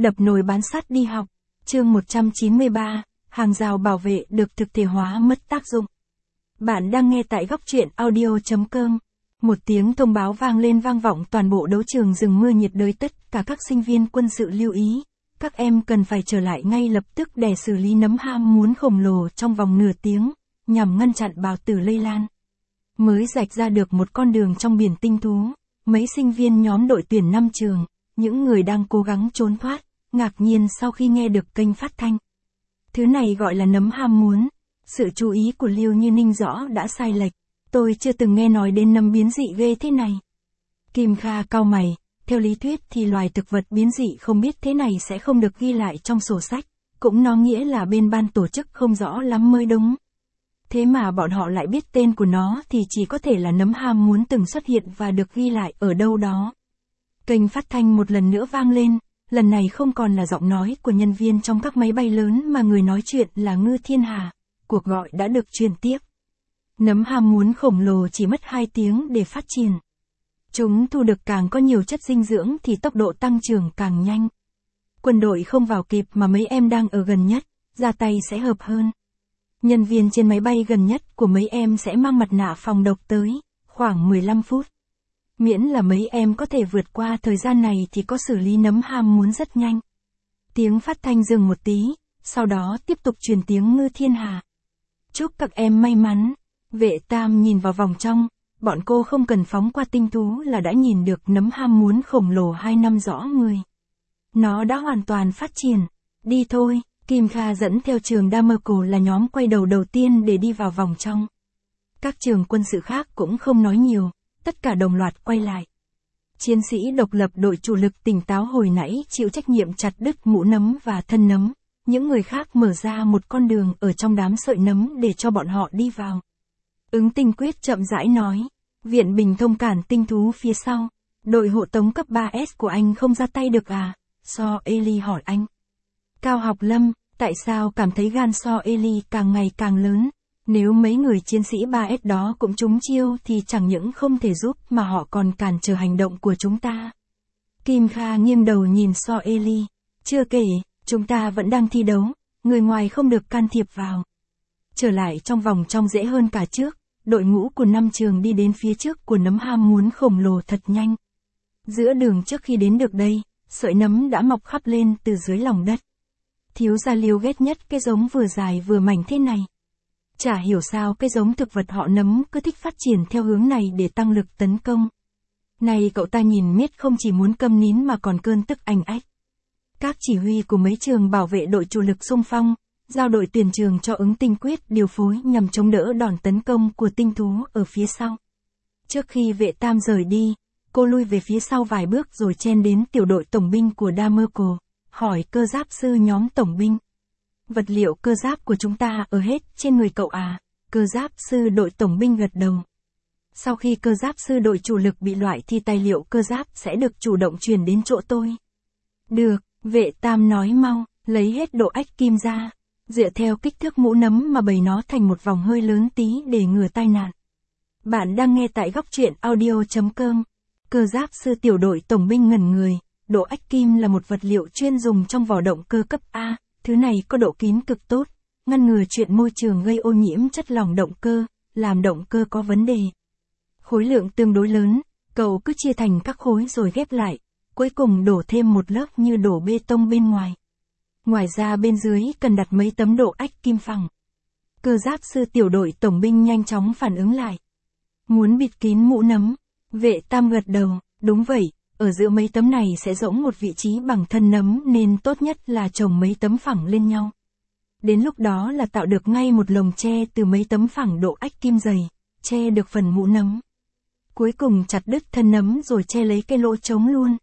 Đập nồi bán sắt đi học. Chương 193, hàng rào bảo vệ được thực thể hóa mất tác dụng. Bạn đang nghe tại góc truyện audio.com. Một tiếng thông báo vang lên vang vọng toàn bộ đấu trường rừng mưa nhiệt đới, tất cả các sinh viên quân sự lưu ý. Các em cần phải trở lại ngay lập tức để xử lý nấm ham muốn khổng lồ trong vòng nửa tiếng, nhằm ngăn chặn bào tử lây lan. Mới rạch ra được một con đường trong biển tinh thú, mấy sinh viên nhóm đội tuyển 5 trường, những người đang cố gắng trốn thoát, ngạc nhiên sau khi nghe được kênh phát thanh. Thứ này gọi là nấm ham muốn. Sự chú ý của Liêu Như Ninh rõ đã sai lệch. Tôi chưa từng nghe nói đến nấm biến dị ghê thế này. Kim Kha cau mày, theo lý thuyết thì loài thực vật biến dị không biết thế này sẽ không được ghi lại trong sổ sách, cũng nó nghĩa là bên ban tổ chức không rõ lắm mới đúng. Thế mà bọn họ lại biết tên của nó thì chỉ có thể là nấm ham muốn từng xuất hiện và được ghi lại ở đâu đó. Kênh phát thanh một lần nữa vang lên, lần này không còn là giọng nói của nhân viên trong các máy bay lớn mà người nói chuyện là Ngư Thiên Hà. Cuộc gọi đã được truyền tiếp. Nấm ham muốn khổng lồ chỉ mất 2 tiếng để phát triển. Chúng thu được càng có nhiều chất dinh dưỡng thì tốc độ tăng trưởng càng nhanh. Quân đội không vào kịp mà mấy em đang ở gần nhất, ra tay sẽ hợp hơn. Nhân viên trên máy bay gần nhất của mấy em sẽ mang mặt nạ phòng độc tới, khoảng 15 phút. Miễn là mấy em có thể vượt qua thời gian này thì có xử lý nấm ham muốn rất nhanh. Tiếng phát thanh dừng một tí, sau đó tiếp tục truyền tiếng Ngư Thiên Hà. Chúc các em may mắn. Vệ Tam nhìn vào vòng trong, bọn cô không cần phóng qua tinh thú là đã nhìn được nấm ham muốn khổng lồ 2 năm rõ người. Nó đã hoàn toàn phát triển. Đi thôi, Kim Kha dẫn theo trường Damerco là nhóm quay đầu tiên để đi vào vòng trong. Các trường quân sự khác cũng không nói nhiều, tất cả đồng loạt quay lại. Chiến sĩ độc lập đội chủ lực tỉnh táo hồi nãy chịu trách nhiệm chặt đứt mũ nấm và thân nấm. Những người khác mở ra một con đường ở trong đám sợi nấm để cho bọn họ đi vào. Ứng Tinh Quyết chậm rãi nói, viện bình thông cản tinh thú phía sau, đội hộ tống cấp 3S của anh không ra tay được à? So Eli hỏi anh. Cao Học Lâm, tại sao cảm thấy gan So Eli càng ngày càng lớn? Nếu mấy người chiến sĩ 3S đó cũng trúng chiêu thì chẳng những không thể giúp mà họ còn cản trở hành động của chúng ta. Kim Kha nghiêng đầu nhìn So Eli, chưa kể, chúng ta vẫn đang thi đấu, người ngoài không được can thiệp vào. Trở lại trong vòng trong dễ hơn cả trước, đội ngũ của 5 trường đi đến phía trước của nấm ham muốn khổng lồ thật nhanh. Giữa đường trước khi đến được đây, sợi nấm đã mọc khắp lên từ dưới lòng đất. Thiếu gia Liêu ghét nhất cái giống vừa dài vừa mảnh thế này. Chả hiểu sao cái giống thực vật họ nấm cứ thích phát triển theo hướng này để tăng lực tấn công. Này cậu ta nhìn miết không chỉ muốn câm nín mà còn cơn tức ảnh ách. Các chỉ huy của mấy trường bảo vệ đội chủ lực xung phong, giao đội tuyển trường cho Ứng Tinh Quyết điều phối nhằm chống đỡ đòn tấn công của tinh thú ở phía sau. Trước khi Vệ Tam rời đi, cô lui về phía sau vài bước rồi chen đến tiểu đội tổng binh của Damerco, hỏi cơ giáp sư nhóm tổng binh. Vật liệu cơ giáp của chúng ta ở hết trên người cậu à? Cơ giáp sư đội tổng binh gật đầu. Sau khi cơ giáp sư đội chủ lực bị loại thì tài liệu cơ giáp sẽ được chủ động chuyển đến chỗ tôi. Được, Vệ Tam nói mau, lấy hết độ ách kim ra. Dựa theo kích thước mũ nấm mà bày nó thành một vòng hơi lớn tí để ngừa tai nạn. Bạn đang nghe tại góc truyện audio.com. Cơ giáp sư tiểu đội tổng binh ngẩn người. Độ ách kim là một vật liệu chuyên dùng trong vỏ động cơ cấp A. Thứ này có độ kín cực tốt, ngăn ngừa chuyện môi trường gây ô nhiễm chất lỏng động cơ, làm động cơ có vấn đề. Khối lượng tương đối lớn, cậu cứ chia thành các khối rồi ghép lại, cuối cùng đổ thêm một lớp như đổ bê tông bên ngoài. Ngoài ra bên dưới cần đặt mấy tấm độ ách kim phẳng. Cơ giáp sư tiểu đội tổng binh nhanh chóng phản ứng lại. Muốn bịt kín mũ nấm. Vệ Tam gật đầu, đúng vậy, ở giữa mấy tấm này sẽ rỗng một vị trí bằng thân nấm nên tốt nhất là chồng mấy tấm phẳng lên nhau. Đến lúc đó là tạo được ngay một lồng che từ mấy tấm phẳng độ ách kim dày, che được phần mũ nấm. Cuối cùng chặt đứt thân nấm rồi che lấy cái lỗ trống luôn.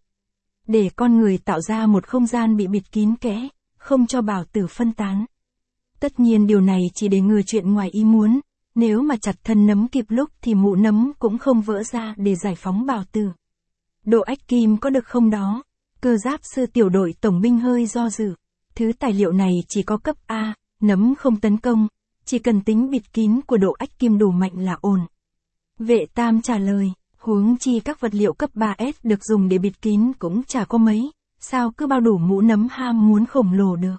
Để con người tạo ra một không gian bị bịt kín kẽ, không cho bào tử phân tán. Tất nhiên điều này chỉ để ngừa chuyện ngoài ý muốn, nếu mà chặt thân nấm kịp lúc thì mũ nấm cũng không vỡ ra để giải phóng bào tử. Độ ách kim có được không đó? Cơ giáp sư tiểu đội tổng binh hơi do dự. Thứ tài liệu này chỉ có cấp A, nấm không tấn công, chỉ cần tính bịt kín của độ ách kim đủ mạnh là ổn. Vệ Tam trả lời, huống chi các vật liệu cấp 3S được dùng để bịt kín cũng chả có mấy, sao cứ bao đủ mũ nấm ham muốn khổng lồ được.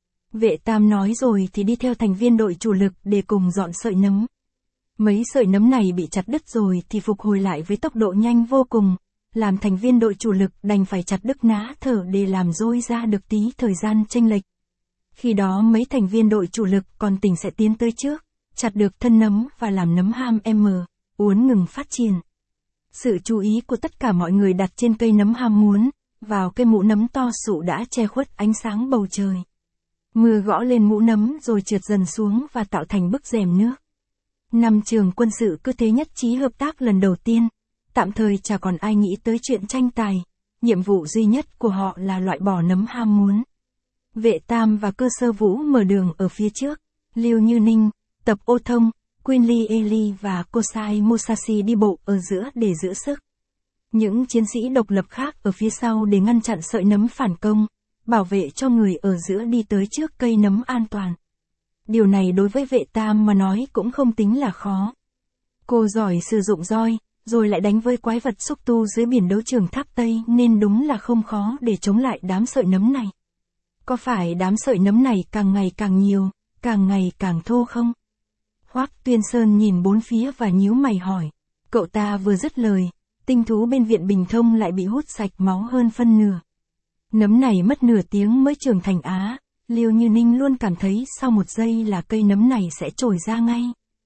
Vệ Tam nói rồi thì đi theo thành viên đội chủ lực để cùng dọn sợi nấm. Mấy sợi nấm này bị chặt đứt rồi thì phục hồi lại với tốc độ nhanh vô cùng, làm thành viên đội chủ lực đành phải chặt đứt ná thở để làm dôi ra được tí thời gian chênh lệch. Khi đó mấy thành viên đội chủ lực còn tỉnh sẽ tiến tới trước, chặt được thân nấm và làm nấm ham uốn ngừng phát triển. Sự chú ý của tất cả mọi người đặt trên cây nấm ham muốn, vào cây mũ nấm to sụ đã che khuất ánh sáng bầu trời. Mưa gõ lên mũ nấm rồi trượt dần xuống và tạo thành bức rèm nước. Năm trường quân sự cứ thế nhất trí hợp tác lần đầu tiên, tạm thời chả còn ai nghĩ tới chuyện tranh tài, nhiệm vụ duy nhất của họ là loại bỏ nấm ham muốn. Vệ Tam và Cơ Sơ Vũ mở đường ở phía trước, Lưu Như Ninh, Tập Ô Thông, Quinly Eli và Kosai Musashi đi bộ ở giữa để giữ sức. Những chiến sĩ độc lập khác ở phía sau để ngăn chặn sợi nấm phản công, bảo vệ cho người ở giữa đi tới trước cây nấm an toàn. Điều này đối với Vệ Tam mà nói cũng không tính là khó. Cô giỏi sử dụng roi, rồi lại đánh với quái vật xúc tu dưới biển đấu trường Tháp Tây nên đúng là không khó để chống lại đám sợi nấm này. Có phải đám sợi nấm này càng ngày càng nhiều, càng ngày càng thô không? Hoắc Tuyên Sơn nhìn bốn phía và nhíu mày hỏi. Cậu ta vừa dứt lời, tinh thú bên viện Bình Thông lại bị hút sạch máu hơn phân nửa. Nấm này mất nửa tiếng mới trưởng thành á. Liêu Như Ninh luôn cảm thấy sau một giây là cây nấm này sẽ trồi ra ngay.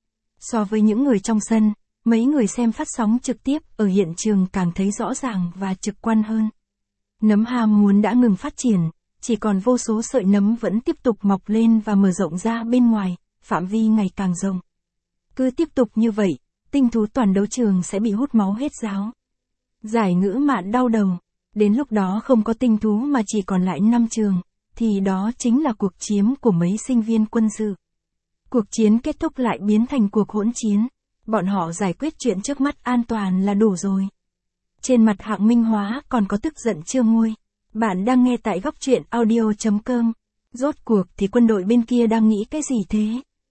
So với những người trong sân, mấy người xem phát sóng trực tiếp ở hiện trường càng thấy rõ ràng và trực quan hơn. Nấm ham muốn đã ngừng phát triển, chỉ còn vô số sợi nấm vẫn tiếp tục mọc lên và mở rộng ra bên ngoài, phạm vi ngày càng rộng. Cứ tiếp tục như vậy, tinh thú toàn đấu trường sẽ bị hút máu hết ráo. Giải Ngữ Mạn đau đầu, đến lúc đó không có tinh thú mà chỉ còn lại 5 trường, thì đó chính là cuộc chiếm của mấy sinh viên quân sự. Cuộc chiến kết thúc lại biến thành cuộc hỗn chiến, bọn họ giải quyết chuyện trước mắt an toàn là đủ rồi. Trên mặt Hạng Minh Hóa còn có tức giận chưa nguôi. Bạn đang nghe tại góc truyện audio.com. Rốt cuộc thì quân đội bên kia đang nghĩ cái gì thế?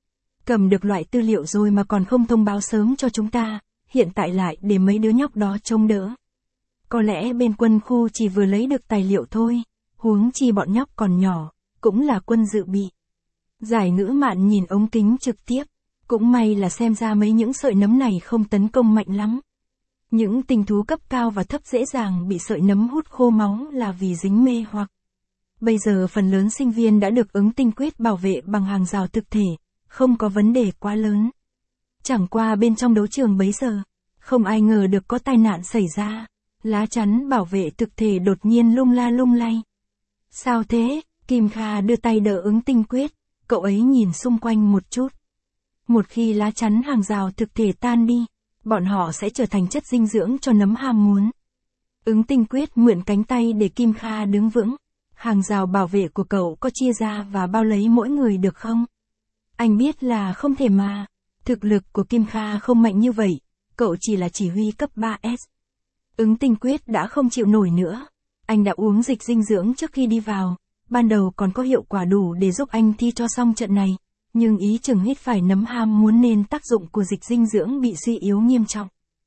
Cầm được loại tư liệu rồi mà còn không thông báo sớm cho chúng ta, hiện tại lại để mấy đứa nhóc đó trông đỡ. Có lẽ bên quân khu chỉ vừa lấy được tài liệu thôi, huống chi bọn nhóc còn nhỏ, cũng là quân dự bị. Giải Ngữ Mạn nhìn ống kính trực tiếp, cũng may là xem ra mấy những sợi nấm này không tấn công mạnh lắm. Những tinh thú cấp cao và thấp dễ dàng bị sợi nấm hút khô máu là vì dính mê hoặc. Bây giờ phần lớn sinh viên đã được ứng tinh quyết bảo vệ bằng hàng rào thực thể, không có vấn đề quá lớn. Chẳng qua bên trong đấu trường bấy giờ, không ai ngờ được có tai nạn xảy ra, lá chắn bảo vệ thực thể đột nhiên lung la lung lay. Sao thế? Kim Kha đưa tay đỡ ứng tinh quyết, cậu ấy nhìn xung quanh một chút. Một khi lá chắn hàng rào thực thể tan đi, bọn họ sẽ trở thành chất dinh dưỡng cho nấm ham muốn. Ứng tinh quyết mượn cánh tay để Kim Kha đứng vững. Hàng rào bảo vệ của cậu có chia ra và bao lấy mỗi người được không? Anh biết là không thể mà. Thực lực của Kim Kha không mạnh như vậy, cậu chỉ là chỉ huy cấp 3S. Ứng tinh quyết đã không chịu nổi nữa. Anh đã uống dịch dinh dưỡng trước khi đi vào, ban đầu còn có hiệu quả đủ để giúp anh thi cho xong trận này, nhưng ý chừng hít phải nấm ham muốn nên tác dụng của dịch dinh dưỡng bị suy yếu nghiêm trọng.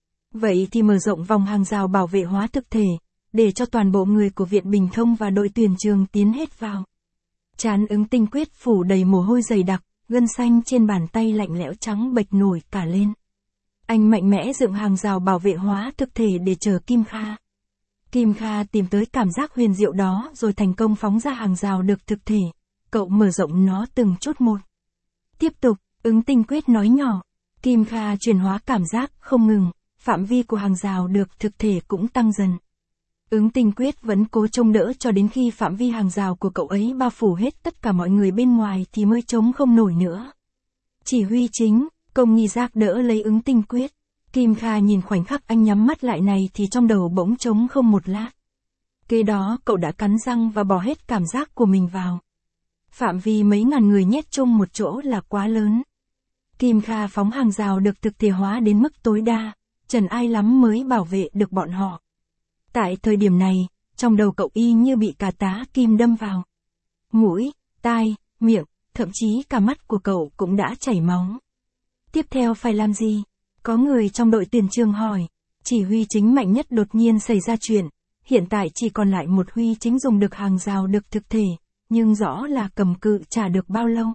Vậy thì mở rộng vòng hàng rào bảo vệ hóa thực thể, để cho toàn bộ người của Viện Bình Thông và đội tuyển trường tiến hết vào. Trán ứng tinh quyết phủ đầy mồ hôi dày đặc, gân xanh trên bàn tay lạnh lẽo trắng bệch nổi cả lên. Anh mạnh mẽ dựng hàng rào bảo vệ hóa thực thể để chờ Kim Kha. Kim Kha tìm tới cảm giác huyền diệu đó rồi thành công phóng ra hàng rào được thực thể. Cậu mở rộng nó từng chút một. Tiếp tục, ứng tinh quyết nói nhỏ. Kim Kha chuyển hóa cảm giác không ngừng, phạm vi của hàng rào được thực thể cũng tăng dần. Ứng tinh quyết vẫn cố trông đỡ cho đến khi phạm vi hàng rào của cậu ấy bao phủ hết tất cả mọi người bên ngoài thì mới chống không nổi nữa. Chỉ huy chính, Công Nghi Giác đỡ lấy ứng tinh quyết. Kim Kha nhìn khoảnh khắc anh nhắm mắt lại này thì trong đầu bỗng trống không một lát. Kế đó cậu đã cắn răng và bỏ hết cảm giác của mình vào. Phạm vi mấy ngàn người nhét chung một chỗ là quá lớn. Kim Kha phóng hàng rào được thực thể hóa đến mức tối đa, trần ai lắm mới bảo vệ được bọn họ. Tại thời điểm này, trong đầu cậu y như bị cà tá kim đâm vào. Mũi, tai, miệng, thậm chí cả mắt của cậu cũng đã chảy máu. Tiếp theo phải làm gì? Có người trong đội tuyển trường hỏi. Chỉ huy chính mạnh nhất đột nhiên xảy ra chuyện. hiện tại chỉ còn lại một Huy Chính dùng được hàng rào được thực thể, nhưng rõ là cầm cự chả được bao lâu.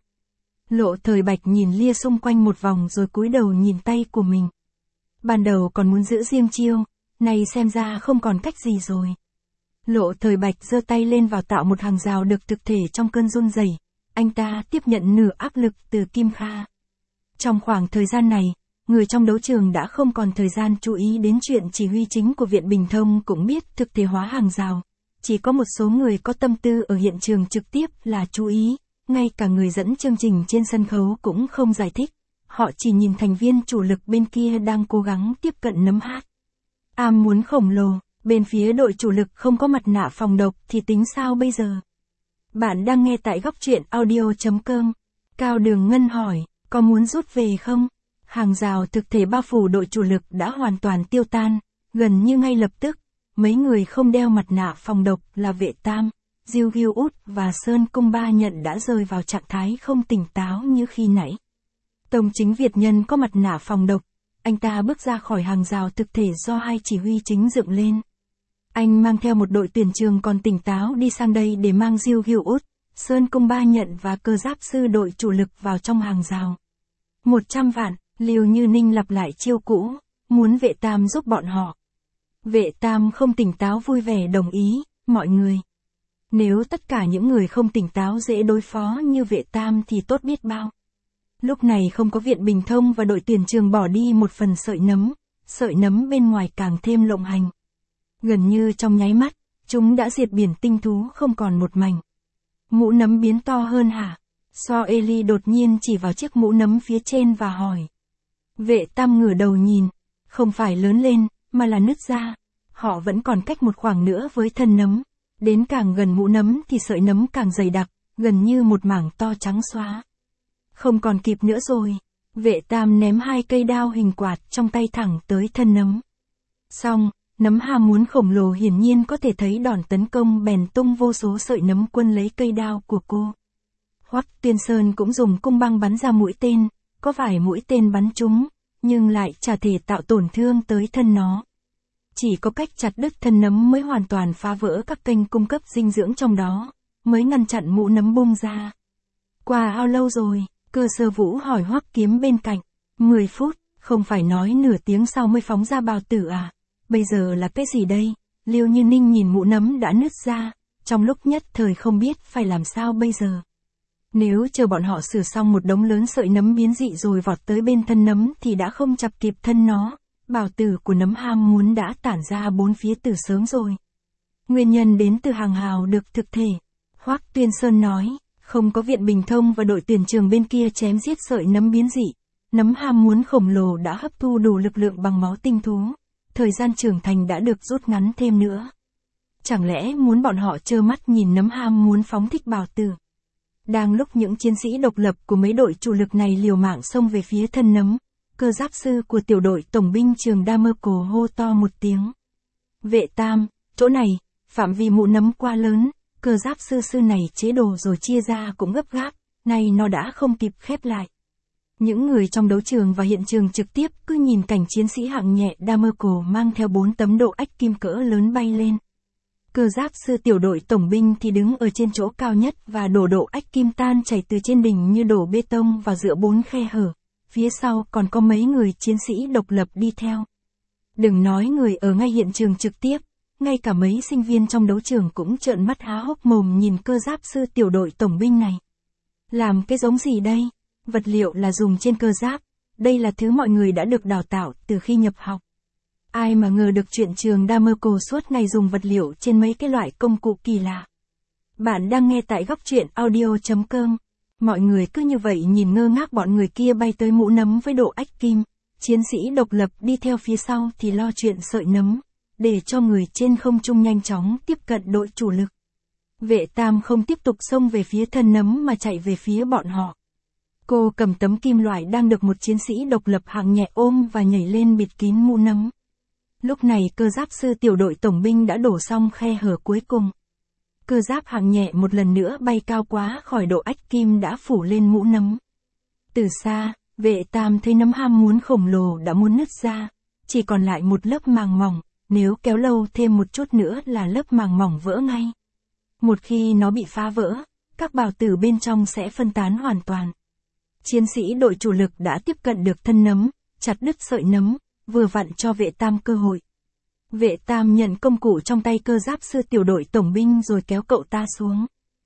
Lộ Thời Bạch nhìn lia xung quanh một vòng rồi cúi đầu nhìn tay của mình. Ban đầu còn muốn giữ riêng chiêu, nay xem ra không còn cách gì rồi. Lộ Thời Bạch giơ tay lên vào tạo một hàng rào được thực thể trong cơn run rẩy. Anh ta tiếp nhận nửa áp lực từ Kim Kha. Trong khoảng thời gian này, người trong đấu trường đã không còn thời gian chú ý đến chuyện chỉ huy chính của Viện Bình Thông cũng biết thực thể hóa hàng rào. Chỉ có một số người có tâm tư ở hiện trường trực tiếp là chú ý, ngay cả người dẫn chương trình trên sân khấu cũng không giải thích. Họ chỉ nhìn thành viên chủ lực bên kia đang cố gắng tiếp cận nấm hát. Am muốn khổng lồ, bên phía đội chủ lực không có mặt nạ phòng độc thì tính sao bây giờ? Bạn đang nghe tại góc truyện audio.com. Cao Đường Ngân hỏi, có muốn rút về không? Hàng rào thực thể bao phủ đội chủ lực đã hoàn toàn tiêu tan, gần như ngay lập tức. Mấy người không đeo mặt nạ phòng độc là Vệ Tam, Diêu Ghiêu Út và Sơn Cung Ba Nhận đã rơi vào trạng thái không tỉnh táo như khi nãy. Tông Chính Việt Nhân có mặt nạ phòng độc, anh ta bước ra khỏi hàng rào thực thể do hai chỉ huy chính dựng lên. Anh mang theo một đội tuyển trường còn tỉnh táo đi sang đây để mang Diêu Ghiêu Út, Sơn Cung Ba Nhận và cơ giáp sư đội chủ lực vào trong hàng rào. 100 vạn, Liêu Như Ninh lặp lại chiêu cũ, muốn Vệ Tam giúp bọn họ. Vệ Tam không tỉnh táo vui vẻ đồng ý, mọi người. Nếu tất cả những người không tỉnh táo dễ đối phó như Vệ Tam thì tốt biết bao. Lúc này không có Viện Bình Thông và đội tuyển trường bỏ đi một phần sợi nấm bên ngoài càng thêm lộng hành. Gần như trong nháy mắt, chúng đã diệt biển tinh thú không còn một mảnh. Mũ nấm biến to hơn hả? So Eli đột nhiên chỉ vào chiếc mũ nấm phía trên và hỏi. Vệ Tam ngửa đầu nhìn, không phải lớn lên, mà là nứt ra. Họ vẫn còn cách một khoảng nữa với thân nấm. Đến càng gần mũ nấm thì sợi nấm càng dày đặc, gần như một mảng to trắng xóa. Không còn kịp nữa rồi. Vệ Tam ném hai cây đao hình quạt trong tay thẳng tới thân nấm. Xong, nấm ham muốn khổng lồ hiển nhiên có thể thấy đòn tấn công bèn tung vô số sợi nấm quân lấy cây đao của cô. Hoắc Tuyên Sơn cũng dùng cung băng bắn ra mũi tên, có vài mũi tên bắn trúng, nhưng lại chả thể tạo tổn thương tới thân nó. Chỉ có cách chặt đứt thân nấm mới hoàn toàn phá vỡ các kênh cung cấp dinh dưỡng trong đó, mới ngăn chặn mũ nấm bung ra. Qua ao lâu rồi? Cơ Sơ Vũ hỏi Hoắc Kiếm bên cạnh. 10 phút, không phải nói nửa tiếng sau mới phóng ra bào tử à? Bây giờ là cái gì đây? Liêu Như Ninh nhìn mũ nấm đã nứt ra, trong lúc nhất thời không biết phải làm sao bây giờ. Nếu chờ bọn họ sửa xong một đống lớn sợi nấm biến dị rồi vọt tới bên thân nấm thì đã không chập kịp thân nó. Bào tử của nấm ham muốn đã tản ra bốn phía từ sớm rồi. Nguyên nhân đến từ hàng hào được thực thể. Hoắc Tuyên Sơn nói, không có Viện Bình Thông và đội tuyển trường bên kia chém giết sợi nấm biến dị. Nấm ham muốn khổng lồ đã hấp thu đủ lực lượng bằng máu tinh thú. Thời gian trưởng thành đã được rút ngắn thêm nữa. Chẳng lẽ muốn bọn họ trơ mắt nhìn nấm ham muốn phóng thích bào tử? Đang lúc những chiến sĩ độc lập của mấy đội chủ lực này liều mạng xông về phía thân nấm, cơ giáp sư của tiểu đội tổng binh trường Damerco hô to một tiếng. Vệ Tam, chỗ này, phạm vi mũ nấm quá lớn, cơ giáp sư này chế đồ rồi chia ra cũng gấp gáp, nay nó đã không kịp khép lại. Những người trong đấu trường và hiện trường trực tiếp cứ nhìn cảnh chiến sĩ hạng nhẹ Damerco mang theo 4 tấm độ ách kim cỡ lớn bay lên. Cơ giáp sư tiểu đội tổng binh thì đứng ở trên chỗ cao nhất và đổ độ ách kim tan chảy từ trên đỉnh như đổ bê tông vào giữa 4 khe hở. Phía sau còn có mấy người chiến sĩ độc lập đi theo. Đừng nói người ở ngay hiện trường trực tiếp, ngay cả mấy sinh viên trong đấu trường cũng trợn mắt há hốc mồm nhìn cơ giáp sư tiểu đội tổng binh này. Làm cái giống gì đây? Vật liệu là dùng trên cơ giáp, đây là thứ mọi người đã được đào tạo từ khi nhập học. Ai mà ngờ được chuyện trường Damerco suốt ngày dùng vật liệu trên mấy cái loại công cụ kỳ lạ. Bạn đang nghe tại góc truyện audio.com. Mọi người cứ như vậy nhìn ngơ ngác bọn người kia bay tới mũ nấm với độ ách kim. Chiến sĩ độc lập đi theo phía sau thì lo chuyện sợi nấm, để cho người trên không trung nhanh chóng tiếp cận đội chủ lực. Vệ Tam không tiếp tục xông về phía thân nấm mà chạy về phía bọn họ. Cô cầm tấm kim loại đang được một chiến sĩ độc lập hạng nhẹ ôm và nhảy lên bịt kín mũ nấm. Lúc này cơ giáp sư tiểu đội tổng binh đã đổ xong khe hở cuối cùng. Cơ giáp hạng nhẹ một lần nữa bay cao quá khỏi độ ách kim đã phủ lên mũ nấm. Từ xa, Vệ Tam thấy nấm ham muốn khổng lồ đã muốn nứt ra, chỉ còn lại một lớp màng mỏng, nếu kéo lâu thêm một chút nữa là lớp màng mỏng vỡ ngay. Một khi nó bị phá vỡ, các bào tử bên trong sẽ phân tán hoàn toàn. Chiến sĩ đội chủ lực đã tiếp cận được thân nấm, chặt đứt sợi nấm, vừa vặn cho vệ tam cơ hội. Vệ tam nhận công cụ trong tay cơ giáp sư tiểu đội tổng binh rồi kéo cậu ta xuống.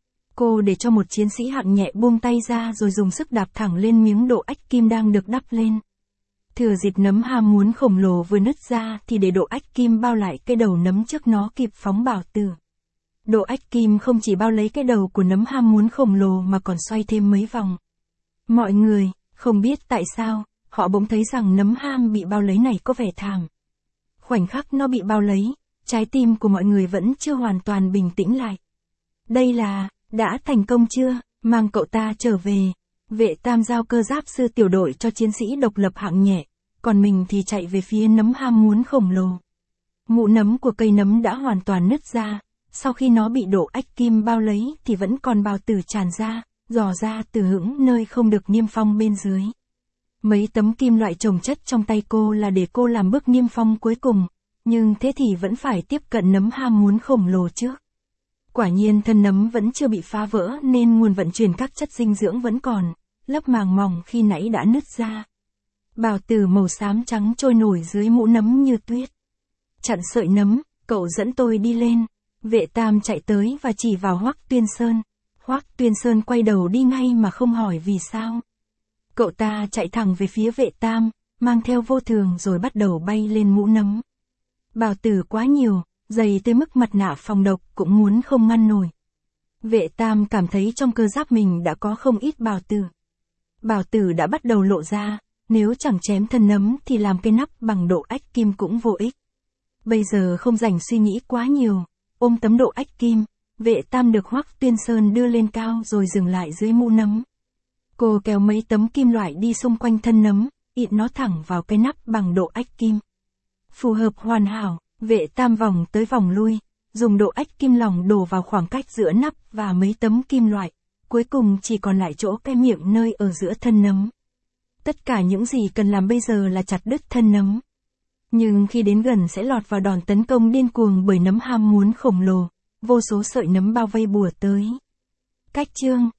Cô để cho một chiến sĩ hạng nhẹ buông tay ra rồi dùng sức đạp thẳng lên miếng độ ách kim đang được đắp lên. Thừa dịp nấm ham muốn khổng lồ vừa nứt ra thì để độ ách kim bao lại cái đầu nấm trước nó kịp phóng bào tử. Độ ách kim không chỉ bao lấy cái đầu của nấm ham muốn khổng lồ mà còn xoay thêm mấy vòng. Mọi người, không biết tại sao, họ bỗng thấy rằng nấm ham bị bao lấy này có vẻ thảm. Khoảnh khắc nó bị bao lấy, trái tim của mọi người vẫn chưa hoàn toàn bình tĩnh lại. Đây là, đã thành công chưa, mang cậu ta trở về. Vệ tam giao cơ giáp sư tiểu đội cho chiến sĩ độc lập hạng nhẹ, còn mình thì chạy về phía nấm ham muốn khổng lồ. Mũ nấm của cây nấm đã hoàn toàn nứt ra, sau khi nó bị độ ách kim bao lấy thì vẫn còn bào tử tràn ra, dò ra từ hững nơi không được niêm phong bên dưới. Mấy tấm kim loại chồng chất trong tay cô là để cô làm bước niêm phong cuối cùng, nhưng thế thì vẫn phải tiếp cận nấm ham muốn khổng lồ trước. Quả nhiên thân nấm vẫn chưa bị phá vỡ nên nguồn vận chuyển các chất dinh dưỡng vẫn còn, lớp màng mỏng khi nãy đã nứt ra. Bào tử màu xám trắng trôi nổi dưới mũ nấm như tuyết. Chặn sợi nấm, cậu dẫn tôi đi lên. Vệ tam chạy tới và chỉ vào Hoắc Tuyên Sơn. Hoắc Tuyên Sơn quay đầu đi ngay mà không hỏi vì sao. Cậu ta chạy thẳng về phía vệ tam, mang theo vô thường rồi bắt đầu bay lên mũ nấm. Bào tử quá nhiều, dày tới mức mặt nạ phòng độc cũng muốn không ngăn nổi. Vệ tam cảm thấy trong cơ giáp mình đã có không ít bào tử. Bào tử đã bắt đầu lộ ra, nếu chẳng chém thân nấm thì làm cái nắp bằng độ ách kim cũng vô ích. Bây giờ không rảnh suy nghĩ quá nhiều, ôm tấm độ ách kim, vệ tam được Hoắc Tuyên Sơn đưa lên cao rồi dừng lại dưới mũ nấm. Cô kéo mấy tấm kim loại đi xung quanh thân nấm, ịt nó thẳng vào cái nắp bằng độ ách kim. Phù hợp hoàn hảo, vệ tam vòng tới vòng lui, dùng độ ách kim lỏng đổ vào khoảng cách giữa nắp và mấy tấm kim loại, cuối cùng chỉ còn lại chỗ cái miệng nơi ở giữa thân nấm. Tất cả những gì cần làm bây giờ là chặt đứt thân nấm. Nhưng khi đến gần sẽ lọt vào đòn tấn công điên cuồng bởi nấm ham muốn khổng lồ, vô số sợi nấm bao vây bủa tới. Cách chương